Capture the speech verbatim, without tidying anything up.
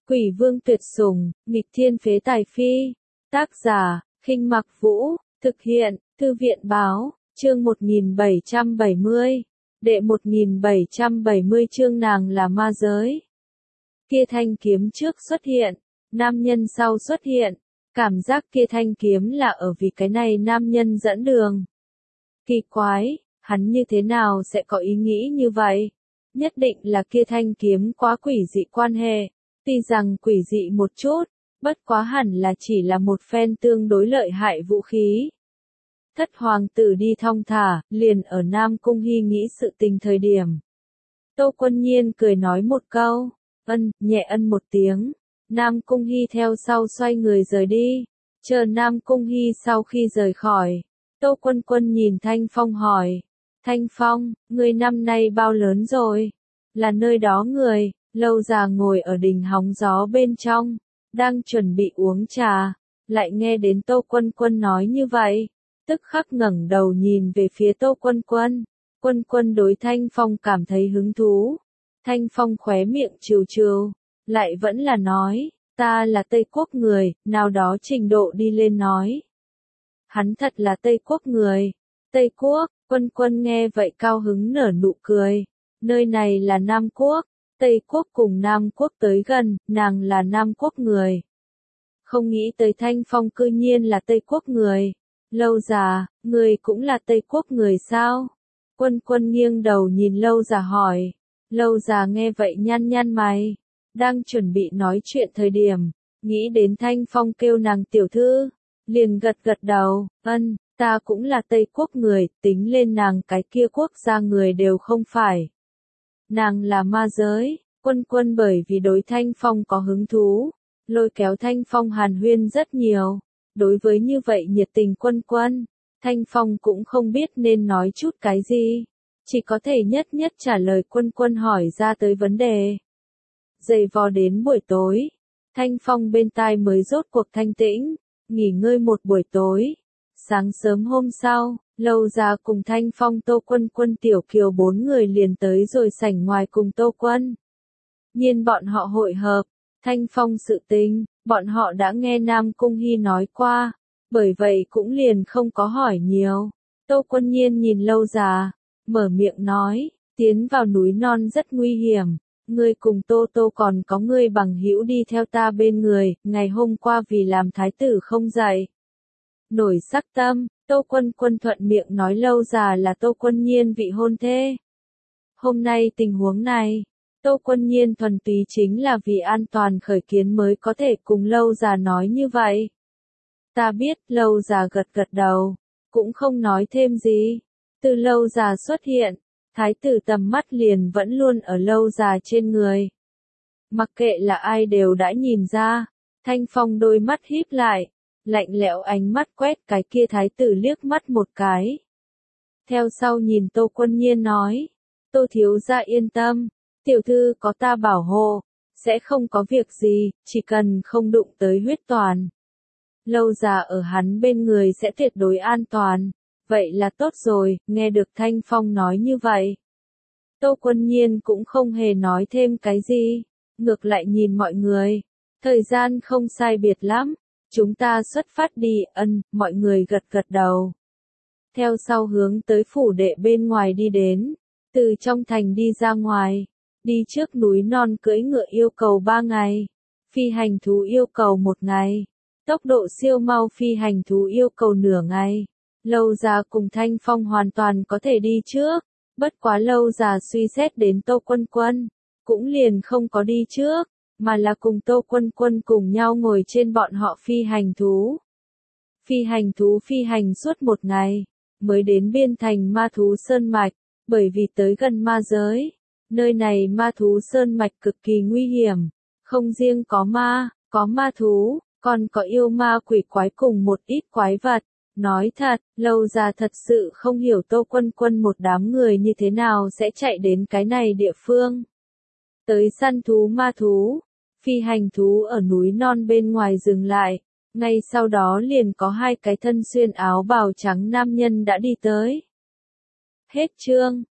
Quỷ vương tuyệt sủng, nghịch thiên phế tài phi. Tác giả, Khinh Mặc Vũ, thực hiện, Thư viện báo, chương một nghìn bảy trăm bảy mươi. Đệ một nghìn bảy trăm bảy mươi chương nàng là ma giới. Kia thanh kiếm trước xuất hiện, nam nhân sau xuất hiện, cảm giác kia thanh kiếm là ở vì cái này nam nhân dẫn đường. Kỳ quái, hắn như thế nào sẽ có ý nghĩ như vậy? Nhất định là kia thanh kiếm quá quỷ dị quan hệ, tuy rằng quỷ dị một chút, bất quá hẳn là chỉ là một phen tương đối lợi hại vũ khí. Thất hoàng tử đi thong thả, liền ở Nam Cung Hy nghĩ sự tình thời điểm. Tô Quân Nhiên cười nói một câu, ân, nhẹ ân một tiếng, Nam Cung Hy theo sau xoay người rời đi, chờ Nam Cung Hy sau khi rời khỏi. Tô Quân Quân nhìn Thanh Phong hỏi, Thanh Phong, ngươi năm nay bao lớn rồi? Là nơi đó người, lâu già ngồi ở đình hóng gió bên trong, đang chuẩn bị uống trà, lại nghe đến Tô Quân Quân nói như vậy, tức khắc ngẩng đầu nhìn về phía Tô Quân Quân. Quân Quân đối Thanh Phong cảm thấy hứng thú. Thanh Phong khóe miệng trừ trừ, lại vẫn là nói, ta là Tây Quốc người, nào đó trình độ đi lên nói. Hắn thật là Tây Quốc người. Tây Quốc, Quân Quân nghe vậy cao hứng nở nụ cười. Nơi này là Nam Quốc, Tây Quốc cùng Nam Quốc tới gần, nàng là Nam Quốc người. Không nghĩ tới Thanh Phong cư nhiên là Tây Quốc người. Lâu già, người cũng là Tây Quốc người sao? Quân Quân nghiêng đầu nhìn Lâu già hỏi. Lâu già nghe vậy nhăn nhăn mày, đang chuẩn bị nói chuyện thời điểm, nghĩ đến Thanh Phong kêu nàng tiểu thư, liền gật gật đầu, ân, ta cũng là Tây Quốc người, tính lên nàng cái kia quốc gia người đều không phải. Nàng là ma giới. Quân Quân bởi vì đối Thanh Phong có hứng thú, lôi kéo Thanh Phong hàn huyên rất nhiều. Đối với như vậy nhiệt tình Quân Quân, Thanh Phong cũng không biết nên nói chút cái gì, chỉ có thể nhất nhất trả lời Quân Quân hỏi ra tới vấn đề. Dày vò đến buổi tối, Thanh Phong bên tai mới rốt cuộc thanh tĩnh, nghỉ ngơi một buổi tối. Sáng sớm hôm sau, Lâu già cùng Thanh Phong Tô Quân Quân Tiểu Kiều bốn người liền tới rồi sảnh ngoài cùng Tô Quân Nhiên bọn họ hội hợp. Thanh Phong sự tình, bọn họ đã nghe Nam Cung Hy nói qua, bởi vậy cũng liền không có hỏi nhiều. Tô Quân Nhiên nhìn Lâu già, mở miệng nói, tiến vào núi non rất nguy hiểm, ngươi cùng Tô Tô còn có ngươi bằng hữu đi theo ta bên người, ngày hôm qua vì làm thái tử không dậy nổi sắc tâm. Tô Quân Quân thuận miệng nói Lâu già là Tô Quân Nhiên vị hôn thê. Hôm nay tình huống này, Tô Quân Nhiên thuần túy chính là vì an toàn khởi kiến mới có thể cùng Lâu già nói như vậy. Ta biết. Lâu già gật gật đầu, cũng không nói thêm gì. Từ Lâu già xuất hiện, thái tử tầm mắt liền vẫn luôn ở Lâu già trên người. Mặc kệ là ai đều đã nhìn ra. Thanh Phong đôi mắt híp lại, lạnh lẽo ánh mắt quét cái kia thái tử liếc mắt một cái. Theo sau nhìn Tô Quân Nhiên nói, Tô thiếu gia yên tâm, tiểu thư có ta bảo hộ, sẽ không có việc gì, chỉ cần không đụng tới huyết toàn. Lâu già ở hắn bên người sẽ tuyệt đối an toàn. Vậy là tốt rồi. Nghe được Thanh Phong nói như vậy, Tô Quân Nhiên cũng không hề nói thêm cái gì, ngược lại nhìn mọi người. Thời gian không sai biệt lắm, chúng ta xuất phát đi. Ân, mọi người gật gật đầu. Theo sau hướng tới phủ đệ bên ngoài đi đến, từ trong thành đi ra ngoài, đi trước núi non cưỡi ngựa yêu cầu ba ngày, phi hành thú yêu cầu một ngày, tốc độ siêu mau phi hành thú yêu cầu nửa ngày. Lâu già cùng Thanh Phong hoàn toàn có thể đi trước, bất quá Lâu già suy xét đến Tô Quân Quân, cũng liền không có đi trước, mà là cùng Tô Quân Quân cùng nhau ngồi trên bọn họ phi hành thú. Phi hành thú phi hành suốt một ngày, mới đến biên thành ma thú sơn mạch, bởi vì tới gần ma giới, nơi này ma thú sơn mạch cực kỳ nguy hiểm, không riêng có ma, có ma thú, còn có yêu ma quỷ quái cùng một ít quái vật. Nói thật, Lâu già thật sự không hiểu Tô Quân Quân một đám người như thế nào sẽ chạy đến cái này địa phương. Tới săn thú ma thú, phi hành thú ở núi non bên ngoài dừng lại, ngay sau đó liền có hai cái thân xuyên áo bào trắng nam nhân đã đi tới. Hết chương.